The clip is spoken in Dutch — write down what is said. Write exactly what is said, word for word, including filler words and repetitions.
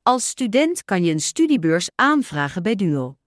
Als student kan je een studiebeurs aanvragen bij DUO.